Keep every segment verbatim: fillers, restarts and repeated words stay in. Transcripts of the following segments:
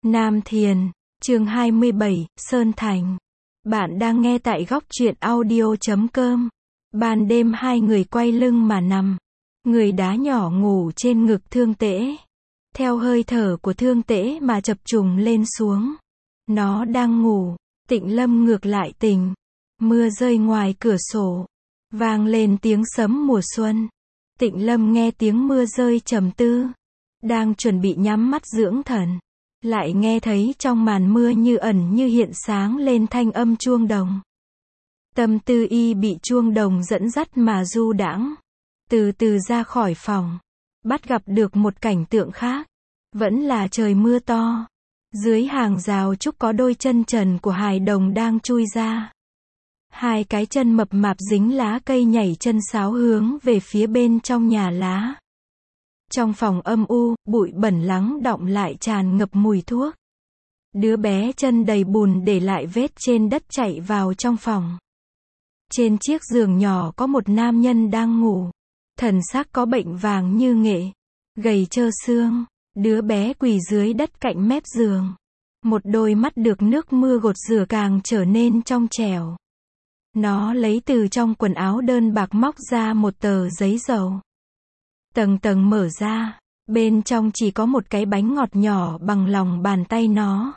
Nam Thiền, chương hai mươi bảy, Sơn Thành. Bạn đang nghe tại góc truyện audio chấm com. Ban đêm hai người quay lưng mà nằm. Người đá nhỏ ngủ trên ngực Thương Tễ. Theo hơi thở của Thương Tễ mà chập trùng lên xuống. Nó đang ngủ, Tịnh Lâm ngược lại tỉnh. Mưa rơi ngoài cửa sổ. Vang lên tiếng sấm mùa xuân. Tịnh Lâm nghe tiếng mưa rơi trầm tư. Đang chuẩn bị nhắm mắt dưỡng thần. Lại nghe thấy trong màn mưa như ẩn như hiện sáng lên thanh âm chuông đồng. Tâm tư y bị chuông đồng dẫn dắt mà du đãng. Từ từ ra khỏi phòng. Bắt gặp được một cảnh tượng khác. Vẫn là trời mưa to. Dưới hàng rào trúc có đôi chân trần của hài đồng đang chui ra. Hai cái chân mập mạp dính lá cây nhảy chân sáo hướng về phía bên trong nhà lá. Trong phòng âm u, bụi bẩn lắng đọng lại tràn ngập mùi thuốc. Đứa bé chân đầy bùn để lại vết trên đất chạy vào trong phòng. Trên chiếc giường nhỏ có một nam nhân đang ngủ. Thần sắc có bệnh vàng như nghệ. Gầy trơ xương. Đứa bé quỳ dưới đất cạnh mép giường. Một đôi mắt được nước mưa gột rửa càng trở nên trong trẻo. Nó lấy từ trong quần áo đơn bạc móc ra một tờ giấy dầu. Tầng tầng mở ra, bên trong chỉ có một cái bánh ngọt nhỏ bằng lòng bàn tay nó.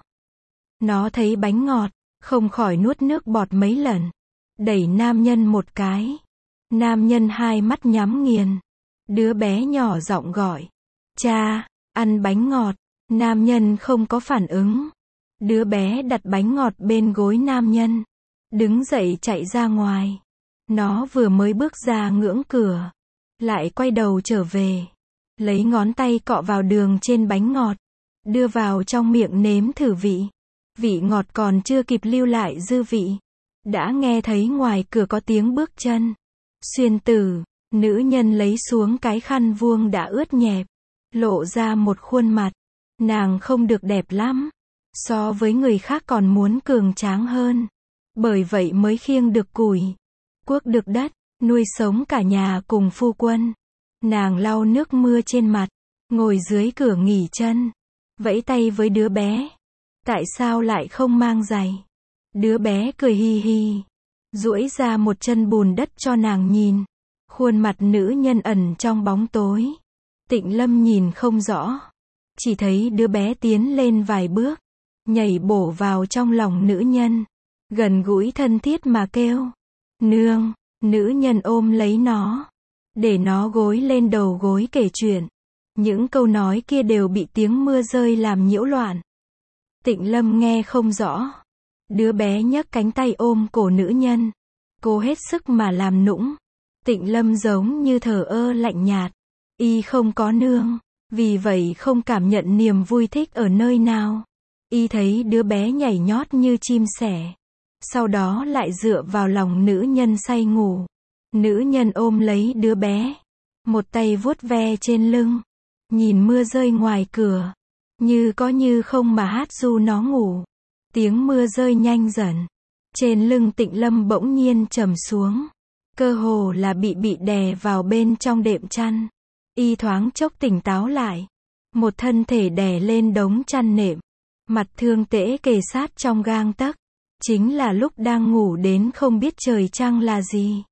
Nó thấy bánh ngọt, không khỏi nuốt nước bọt mấy lần. Đẩy nam nhân một cái. Nam nhân hai mắt nhắm nghiền. Đứa bé nhỏ giọng gọi. Cha, ăn bánh ngọt. Nam nhân không có phản ứng. Đứa bé đặt bánh ngọt bên gối nam nhân. Đứng dậy chạy ra ngoài. Nó vừa mới bước ra ngưỡng cửa. Lại quay đầu trở về. Lấy ngón tay cọ vào đường trên bánh ngọt. Đưa vào trong miệng nếm thử vị. Vị ngọt còn chưa kịp lưu lại dư vị. Đã nghe thấy ngoài cửa có tiếng bước chân. Xuyên tử, nữ nhân lấy xuống cái khăn vuông đã ướt nhẹp. Lộ ra một khuôn mặt. Nàng không được đẹp lắm. So với người khác còn muốn cường tráng hơn. Bởi vậy mới khiêng được củi. Cuốc được đất. Nuôi sống cả nhà cùng phu quân. Nàng lau nước mưa trên mặt. Ngồi dưới cửa nghỉ chân. Vẫy tay với đứa bé. Tại sao lại không mang giày? Đứa bé cười hi hi. Duỗi ra một chân bùn đất cho nàng nhìn. Khuôn mặt nữ nhân ẩn trong bóng tối. Tịnh Lâm nhìn không rõ. Chỉ thấy đứa bé tiến lên vài bước. Nhảy bổ vào trong lòng nữ nhân. Gần gũi thân thiết mà kêu. Nương. Nữ nhân ôm lấy nó. Để nó gối lên đầu gối kể chuyện. Những câu nói kia đều bị tiếng mưa rơi làm nhiễu loạn. Tịnh Lâm nghe không rõ. Đứa bé nhấc cánh tay ôm cổ nữ nhân. Cố hết sức mà làm nũng. Tịnh Lâm giống như thờ ơ lạnh nhạt. Y không có nương. Vì vậy không cảm nhận niềm vui thích ở nơi nào. Y thấy đứa bé nhảy nhót như chim sẻ. Sau đó lại dựa vào lòng nữ nhân say ngủ. Nữ nhân ôm lấy đứa bé. Một tay vuốt ve trên lưng. Nhìn mưa rơi ngoài cửa. Như có như không mà hát ru nó ngủ. Tiếng mưa rơi nhanh dần. Trên lưng Tịnh Lâm bỗng nhiên trầm xuống. Cơ hồ là bị bị đè vào bên trong đệm chăn. Y thoáng chốc tỉnh táo lại. Một thân thể đè lên đống chăn nệm. Mặt Thương Tễ kề sát trong gang tấc. Chính là lúc đang ngủ đến không biết trời trăng là gì.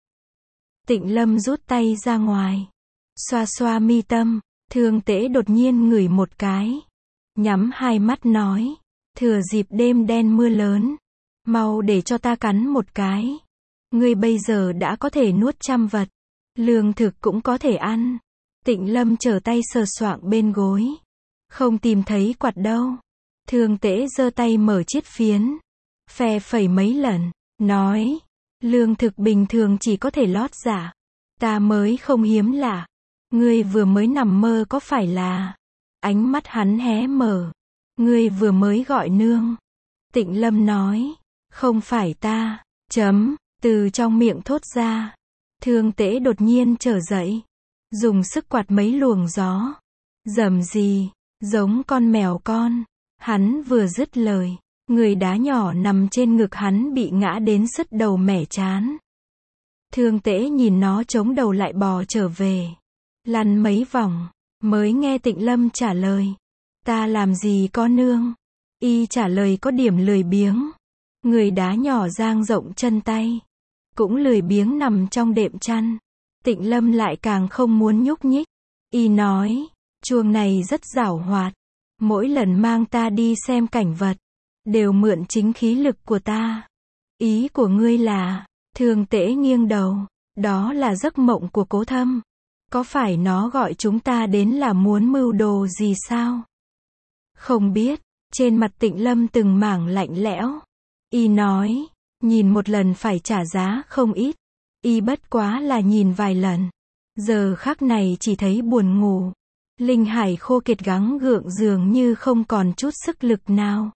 Tịnh Lâm rút tay ra ngoài. Xoa xoa mi tâm. Thương Tễ đột nhiên ngửi một cái. Nhắm hai mắt nói. Thừa dịp đêm đen mưa lớn. Mau để cho ta cắn một cái. Ngươi bây giờ đã có thể nuốt trăm vật. Lương thực cũng có thể ăn. Tịnh Lâm trở tay sờ soạng bên gối. Không tìm thấy quạt đâu. Thương Tễ giơ tay mở chiếc phiến. Phe phẩy mấy lần. Nói. Lương thực bình thường chỉ có thể lót dạ. Ta mới không hiếm lạ. Ngươi vừa mới nằm mơ có phải là. Ánh mắt hắn hé mở. Ngươi vừa mới gọi nương. Tịnh Lâm nói. Không phải ta. Chấm. Từ trong miệng thốt ra. Thương Tễ đột nhiên trở dậy. Dùng sức quạt mấy luồng gió. Rầm gì. Giống con mèo con. Hắn vừa dứt lời. Người đá nhỏ nằm trên ngực hắn bị ngã đến sứt đầu mẻ chán. Thương Tễ nhìn nó chống đầu lại bò trở về. Lăn mấy vòng. Mới nghe Tịnh Lâm trả lời. Ta làm gì có nương. Y trả lời có điểm lười biếng. Người đá nhỏ dang rộng chân tay. Cũng lười biếng nằm trong đệm chăn. Tịnh Lâm lại càng không muốn nhúc nhích. Y nói, chuông này rất giảo hoạt. Mỗi lần mang ta đi xem cảnh vật, đều mượn chính khí lực của ta. Ý của ngươi là, Thương Tễ nghiêng đầu, đó là giấc mộng của Cố Thâm. Có phải nó gọi chúng ta đến là muốn mưu đồ gì sao? Không biết, trên mặt Tịnh Lâm từng mảng lạnh lẽo. Y nói, nhìn một lần phải trả giá không ít. Y bất quá là nhìn vài lần. Giờ khắc này chỉ thấy buồn ngủ. Linh hải khô kiệt gắng gượng dường như không còn chút sức lực nào.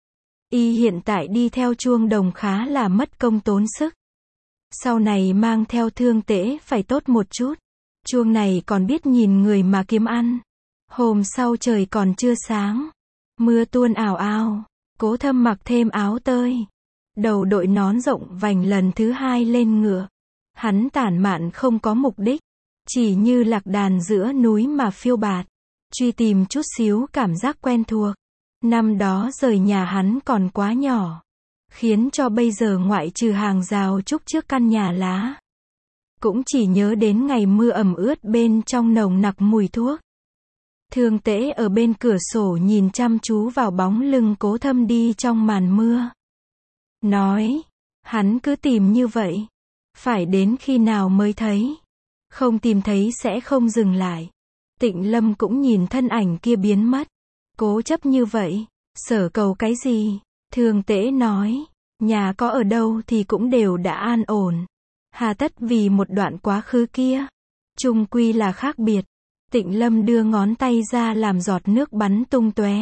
Y hiện tại đi theo chuông đồng khá là mất công tốn sức. Sau này mang theo Thương Tễ phải tốt một chút. Chuông này còn biết nhìn người mà kiếm ăn. Hôm sau trời còn chưa sáng. Mưa tuôn ào ào. Cố Thâm mặc thêm áo tơi. Đầu đội nón rộng vành lần thứ hai lên ngựa. Hắn tản mạn không có mục đích. Chỉ như lạc đàn giữa núi mà phiêu bạt. Truy tìm chút xíu cảm giác quen thuộc. Năm đó rời nhà hắn còn quá nhỏ. Khiến cho bây giờ ngoại trừ hàng rào trúc trước căn nhà lá. Cũng chỉ nhớ đến ngày mưa ẩm ướt bên trong nồng nặc mùi thuốc. Thương Tễ ở bên cửa sổ nhìn chăm chú vào bóng lưng Cố Thâm đi trong màn mưa. Nói, hắn cứ tìm như vậy. Phải đến khi nào mới thấy. Không tìm thấy sẽ không dừng lại. Tịnh Lâm cũng nhìn thân ảnh kia biến mất. Cố chấp như vậy, sở cầu cái gì? Thương Tễ nói, nhà có ở đâu thì cũng đều đã an ổn. Hà tất vì một đoạn quá khứ kia. Chung quy là khác biệt. Tịnh Lâm đưa ngón tay ra làm giọt nước bắn tung tóe.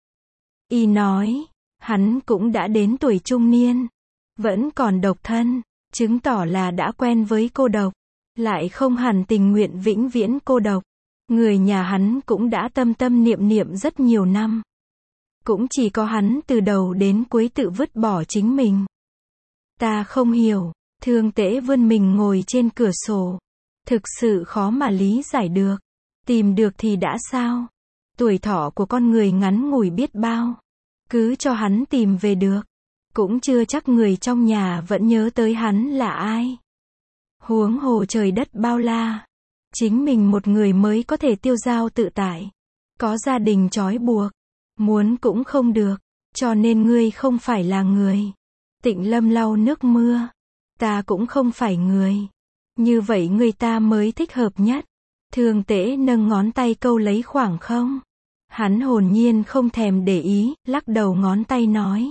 Y nói, hắn cũng đã đến tuổi trung niên. Vẫn còn độc thân, chứng tỏ là đã quen với cô độc. Lại không hẳn tình nguyện vĩnh viễn cô độc. Người nhà hắn cũng đã tâm tâm niệm niệm rất nhiều năm. Cũng chỉ có hắn từ đầu đến cuối tự vứt bỏ chính mình. Ta không hiểu. Thương Tễ vươn mình ngồi trên cửa sổ. Thực sự khó mà lý giải được. Tìm được thì đã sao? Tuổi thọ của con người ngắn ngủi biết bao. Cứ cho hắn tìm về được. Cũng chưa chắc người trong nhà vẫn nhớ tới hắn là ai. Huống hồ trời đất bao la. Chính mình một người mới có thể tiêu dao tự tại. Có gia đình trói buộc. Muốn cũng không được. Cho nên ngươi không phải là người. Tịnh Lâm lau nước mưa. Ta cũng không phải người. Như vậy người ta mới thích hợp nhất. Thương Tễ nâng ngón tay câu lấy khoảng không. Hắn hồn nhiên không thèm để ý, lắc đầu ngón tay nói.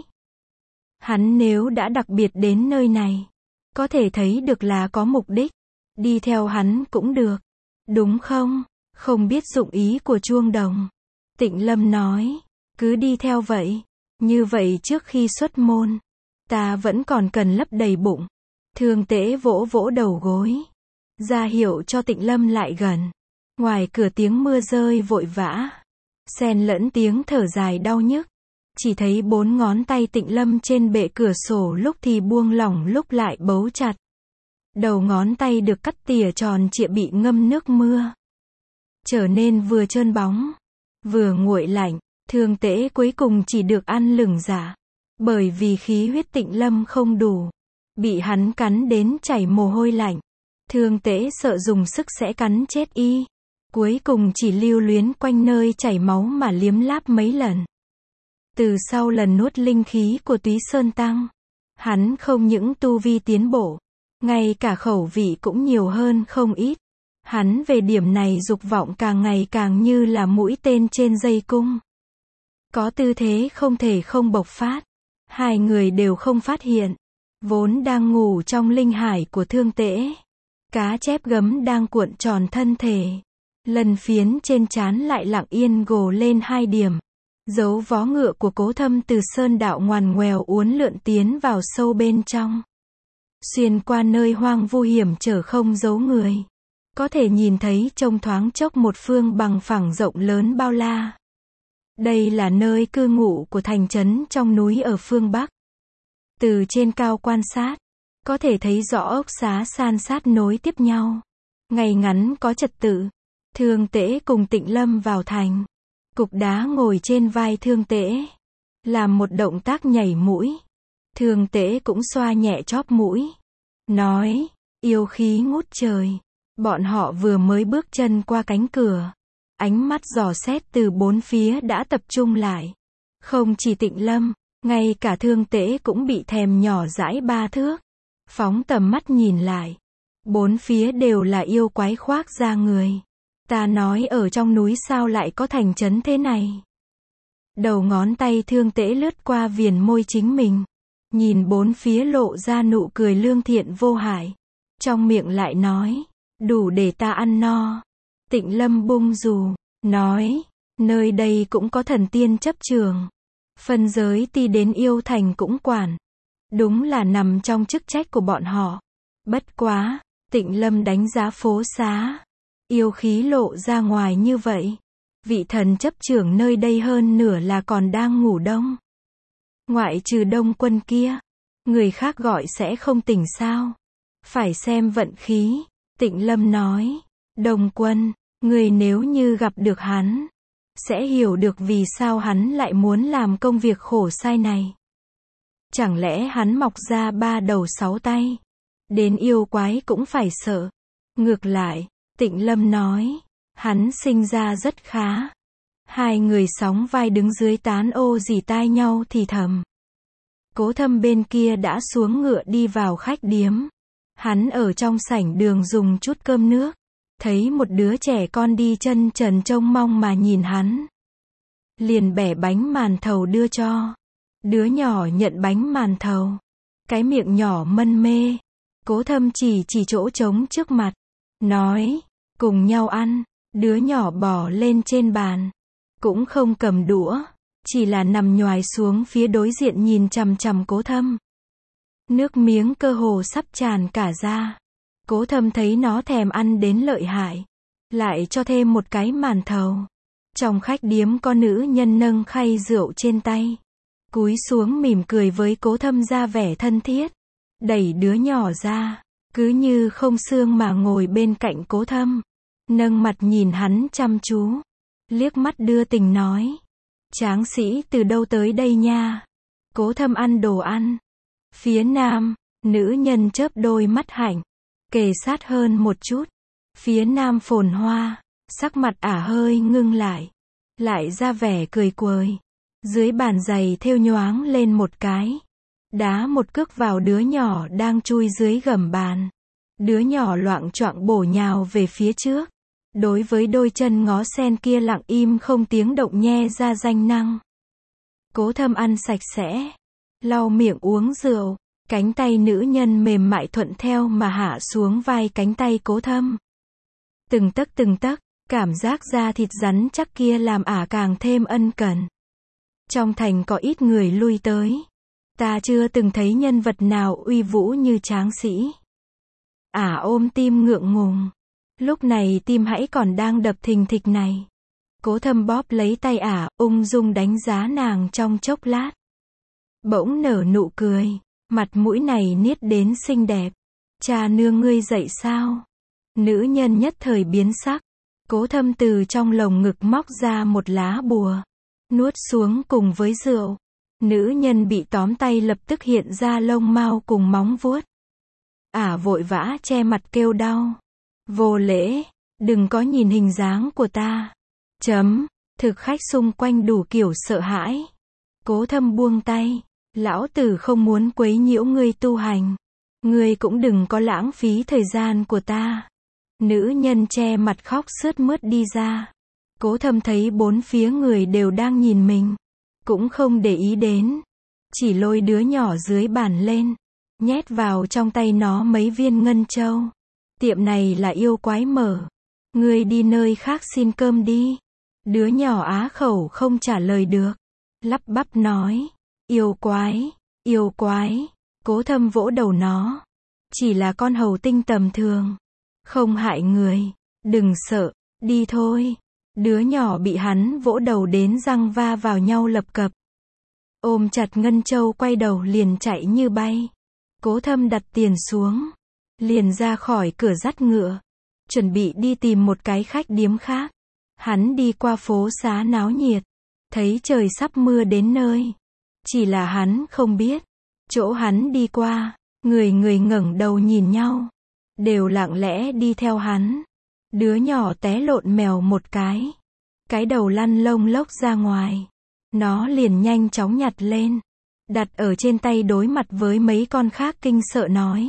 Hắn nếu đã đặc biệt đến nơi này, có thể thấy được là có mục đích. Đi theo hắn cũng được. Đúng không? Không biết dụng ý của chuông đồng. Tịnh Lâm nói. Cứ đi theo vậy. Như vậy trước khi xuất môn, ta vẫn còn cần lấp đầy bụng. Thương Tễ vỗ vỗ đầu gối. Ra hiệu cho Tịnh Lâm lại gần. Ngoài cửa tiếng mưa rơi vội vã. Xen lẫn tiếng thở dài đau nhức. Chỉ thấy bốn ngón tay Tịnh Lâm trên bệ cửa sổ lúc thì buông lỏng lúc lại bấu chặt. Đầu ngón tay được cắt tỉa tròn trịa bị ngâm nước mưa. Trở nên vừa trơn bóng, vừa nguội lạnh. Thương Tễ cuối cùng chỉ được ăn lửng dạ. Bởi vì khí huyết Tịnh Lâm không đủ. Bị hắn cắn đến chảy mồ hôi lạnh. Thương Tễ sợ dùng sức sẽ cắn chết y. Cuối cùng chỉ lưu luyến quanh nơi chảy máu mà liếm láp mấy lần. Từ sau lần nuốt linh khí của Túy Sơn Tăng, hắn không những tu vi tiến bộ, ngay cả khẩu vị cũng nhiều hơn không ít. Hắn về điểm này dục vọng càng ngày càng như là mũi tên trên dây cung. Có tư thế không thể không bộc phát. Hai người đều không phát hiện. Vốn đang ngủ trong linh hải của Thương Tễ. Cá chép gấm đang cuộn tròn thân thể. Lần phiến trên trán lại lặng yên gồ lên hai điểm. Dấu vó ngựa của Cố Thâm từ sơn đạo ngoằn ngoèo uốn lượn tiến vào sâu bên trong. Xuyên qua nơi hoang vu hiểm trở không giấu người. Có thể nhìn thấy trông thoáng chốc một phương bằng phẳng rộng lớn bao la. Đây là nơi cư ngụ của thành trấn trong núi ở phương Bắc. Từ trên cao quan sát, có thể thấy rõ ốc xá san sát nối tiếp nhau. Ngày ngắn có trật tự. Thương Tễ cùng Tịnh Lâm vào thành. Cục đá ngồi trên vai Thương Tễ. làm một động tác nhảy mũi. Thương Tế cũng xoa nhẹ chóp mũi, nói, yêu khí ngút trời. Bọn họ vừa mới bước chân qua cánh cửa, ánh mắt dò xét từ bốn phía đã tập trung lại. Không chỉ Tịnh Lâm, ngay cả Thương Tế cũng bị thèm nhỏ dãi ba thước. Phóng tầm mắt nhìn lại, bốn phía đều là yêu quái khoác da người. Ta nói ở trong núi sao lại có thành trấn thế này. Đầu ngón tay Thương Tế lướt qua viền môi chính mình, nhìn bốn phía lộ ra nụ cười lương thiện vô hại. Trong miệng lại nói, đủ để ta ăn no. Tịnh Lâm bung dù, nói, nơi đây cũng có thần tiên chấp trường. Phân giới ti đến yêu thành cũng quản. Đúng là nằm trong chức trách của bọn họ. Bất quá, Tịnh Lâm đánh giá phố xá. Yêu khí lộ ra ngoài như vậy. Vị thần chấp trưởng nơi đây hơn nửa là còn đang ngủ đông. Ngoại trừ Đông Quân kia, người khác gọi sẽ không tỉnh sao. Phải xem vận khí. Tịnh Lâm nói, Đông Quân, người nếu như gặp được hắn, sẽ hiểu được vì sao hắn lại muốn làm công việc khổ sai này. Chẳng lẽ hắn mọc ra ba đầu sáu tay, đến yêu quái cũng phải sợ. Ngược lại, Tịnh Lâm nói, hắn sinh ra rất khá. Hai người sóng vai đứng dưới tán ô dì tai nhau thì thầm. Cố Thâm bên kia đã xuống ngựa đi vào khách điếm. Hắn ở trong sảnh đường dùng chút cơm nước, thấy một đứa trẻ con đi chân trần trông mong mà nhìn hắn. Liền bẻ bánh màn thầu đưa cho. Đứa nhỏ nhận bánh màn thầu, cái miệng nhỏ mân mê. Cố Thâm chỉ chỉ chỗ trống trước mặt, nói, cùng nhau ăn. Đứa nhỏ bò lên trên bàn, cũng không cầm đũa, chỉ là nằm nhoài xuống phía đối diện nhìn chằm chằm Cố Thâm. Nước miếng cơ hồ sắp tràn cả ra. Cố Thâm thấy nó thèm ăn đến lợi hại, lại cho thêm một cái màn thầu. Trong khách điếm có nữ nhân nâng khay rượu trên tay, cúi xuống mỉm cười với Cố Thâm ra vẻ thân thiết, đẩy đứa nhỏ ra, cứ như không xương mà ngồi bên cạnh Cố Thâm, nâng mặt nhìn hắn chăm chú, liếc mắt đưa tình nói, tráng sĩ từ đâu tới đây nha. Cố Thâm ăn đồ ăn. Phía nam, nữ nhân chớp đôi mắt hạnh, kề sát hơn một chút. Phía nam Phồn Hoa, sắc mặt ả hơi ngưng lại, lại ra vẻ cười quời. Dưới bàn giày thêu nhoáng lên một cái, đá một cước vào đứa nhỏ đang chui dưới gầm bàn. Đứa nhỏ loạng choạng bổ nhào về phía trước. Đối với đôi chân ngó sen kia lặng im không tiếng động nhe ra ranh năng. Cố Thâm ăn sạch sẽ, lau miệng uống rượu, cánh tay nữ nhân mềm mại thuận theo mà hạ xuống vai cánh tay Cố Thâm. Từng tấc từng tấc, cảm giác da thịt rắn chắc kia làm ả càng thêm ân cần. Trong thành có ít người lui tới, ta chưa từng thấy nhân vật nào uy vũ như tráng sĩ. Ả ôm tim ngượng ngùng. Lúc này tim hãy còn đang đập thình thịch này. Cố Thâm bóp lấy tay ả, ung dung đánh giá nàng trong chốc lát. Bỗng nở nụ cười, mặt mũi này niết đến xinh đẹp. Cha nương ngươi dậy sao? Nữ nhân nhất thời biến sắc. Cố Thâm từ trong lồng ngực móc ra một lá bùa, nuốt xuống cùng với rượu. Nữ nhân bị tóm tay lập tức hiện ra lông mao cùng móng vuốt. Ả vội vã che mặt kêu đau. Vô lễ, đừng có nhìn hình dáng của ta. Chấm, thực khách xung quanh đủ kiểu sợ hãi. Cố Thâm buông tay, lão tử không muốn quấy nhiễu ngươi tu hành. Ngươi cũng đừng có lãng phí thời gian của ta. Nữ nhân che mặt khóc sướt mướt đi ra. Cố Thâm thấy bốn phía người đều đang nhìn mình, cũng không để ý đến, chỉ lôi đứa nhỏ dưới bàn lên, nhét vào trong tay nó mấy viên ngân châu. Tiệm này là yêu quái mở, ngươi đi nơi khác xin cơm đi. Đứa nhỏ á khẩu không trả lời được, lắp bắp nói, yêu quái, yêu quái. Cố Thâm vỗ đầu nó, chỉ là con hầu tinh tầm thường, không hại người, đừng sợ, đi thôi. Đứa nhỏ bị hắn vỗ đầu đến răng va vào nhau lập cập, ôm chặt ngân châu quay đầu liền chạy như bay. Cố Thâm đặt tiền xuống, liền ra khỏi cửa dắt ngựa, chuẩn bị đi tìm một cái khách điếm khác. Hắn đi qua phố xá náo nhiệt, thấy trời sắp mưa đến nơi, Chỉ là hắn không biết. Chỗ hắn đi qua, người người ngẩng đầu nhìn nhau. Đều lặng lẽ đi theo hắn. Đứa nhỏ té lộn mèo một cái. Cái đầu lăn lông lốc ra ngoài. Nó liền nhanh chóng nhặt lên. Đặt ở trên tay đối mặt với mấy con khác kinh sợ nói.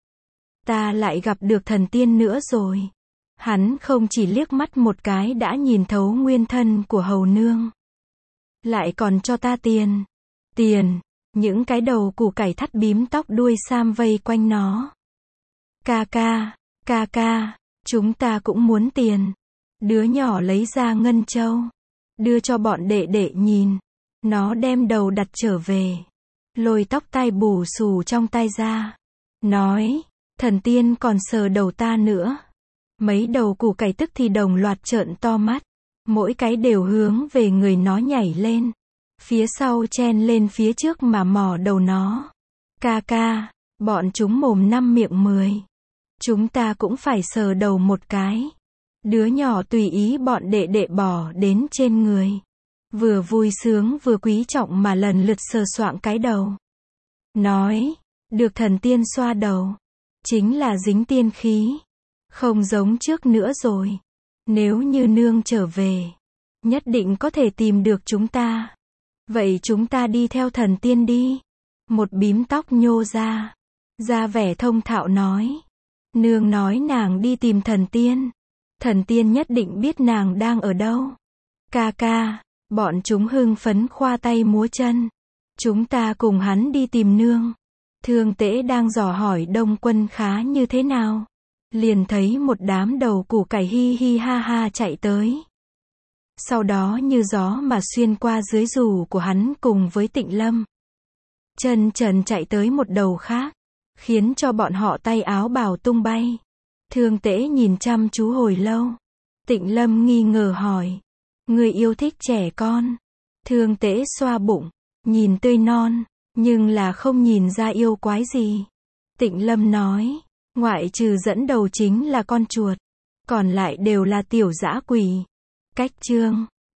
Ta lại gặp được thần tiên nữa rồi. Hắn không chỉ liếc mắt một cái đã nhìn thấu nguyên thân của hầu nương. Lại còn cho ta tiền. Tiền. Những cái đầu củ cải thắt bím tóc đuôi sam vây quanh nó. Ca ca, ca ca, chúng ta cũng muốn tiền. Đứa nhỏ lấy ra ngân châu. Đưa cho bọn đệ đệ nhìn. Nó đem đầu đặt trở về. Lôi tóc tai bù xù trong tai ra. Nói, thần tiên còn sờ đầu ta nữa. Mấy đầu củ cải tức thì đồng loạt trợn to mắt. Mỗi cái đều hướng về người nó nhảy lên. Phía sau chen lên phía trước mà mò đầu nó. Ca ca, bọn chúng mồm năm miệng mười. Chúng ta cũng phải sờ đầu một cái. Đứa nhỏ tùy ý bọn đệ đệ bỏ đến trên người. Vừa vui sướng vừa quý trọng mà lần lượt sờ soạng cái đầu. Nói, được thần tiên xoa đầu. Chính là dính tiên khí. Không giống trước nữa rồi. Nếu như nương trở về, nhất định có thể tìm được chúng ta. Vậy chúng ta đi theo thần tiên đi. Một bím tóc nhô ra. Ra vẻ thông thạo nói. Nương nói nàng đi tìm thần tiên. Thần tiên nhất định biết nàng đang ở đâu. Ca ca, bọn chúng hưng phấn khoa tay múa chân. Chúng ta cùng hắn đi tìm nương. Thương Tễ đang dò hỏi Đông Quân Khá như thế nào. Liền thấy một đám đầu củ cải hi hi ha ha chạy tới. Sau đó như gió mà xuyên qua dưới dù của hắn cùng với Tịnh Lâm. Chân trần chạy tới một đầu khác. Khiến cho bọn họ tay áo bào tung bay. Thương Tễ nhìn chăm chú hồi lâu. Tịnh Lâm nghi ngờ hỏi. Người yêu thích trẻ con. Thương Tễ xoa bụng. Nhìn tươi non. Nhưng là không nhìn ra yêu quái gì. Tịnh Lâm nói. Ngoại trừ dẫn đầu chính là con chuột. Còn lại đều là tiểu dã quỷ. Cách chương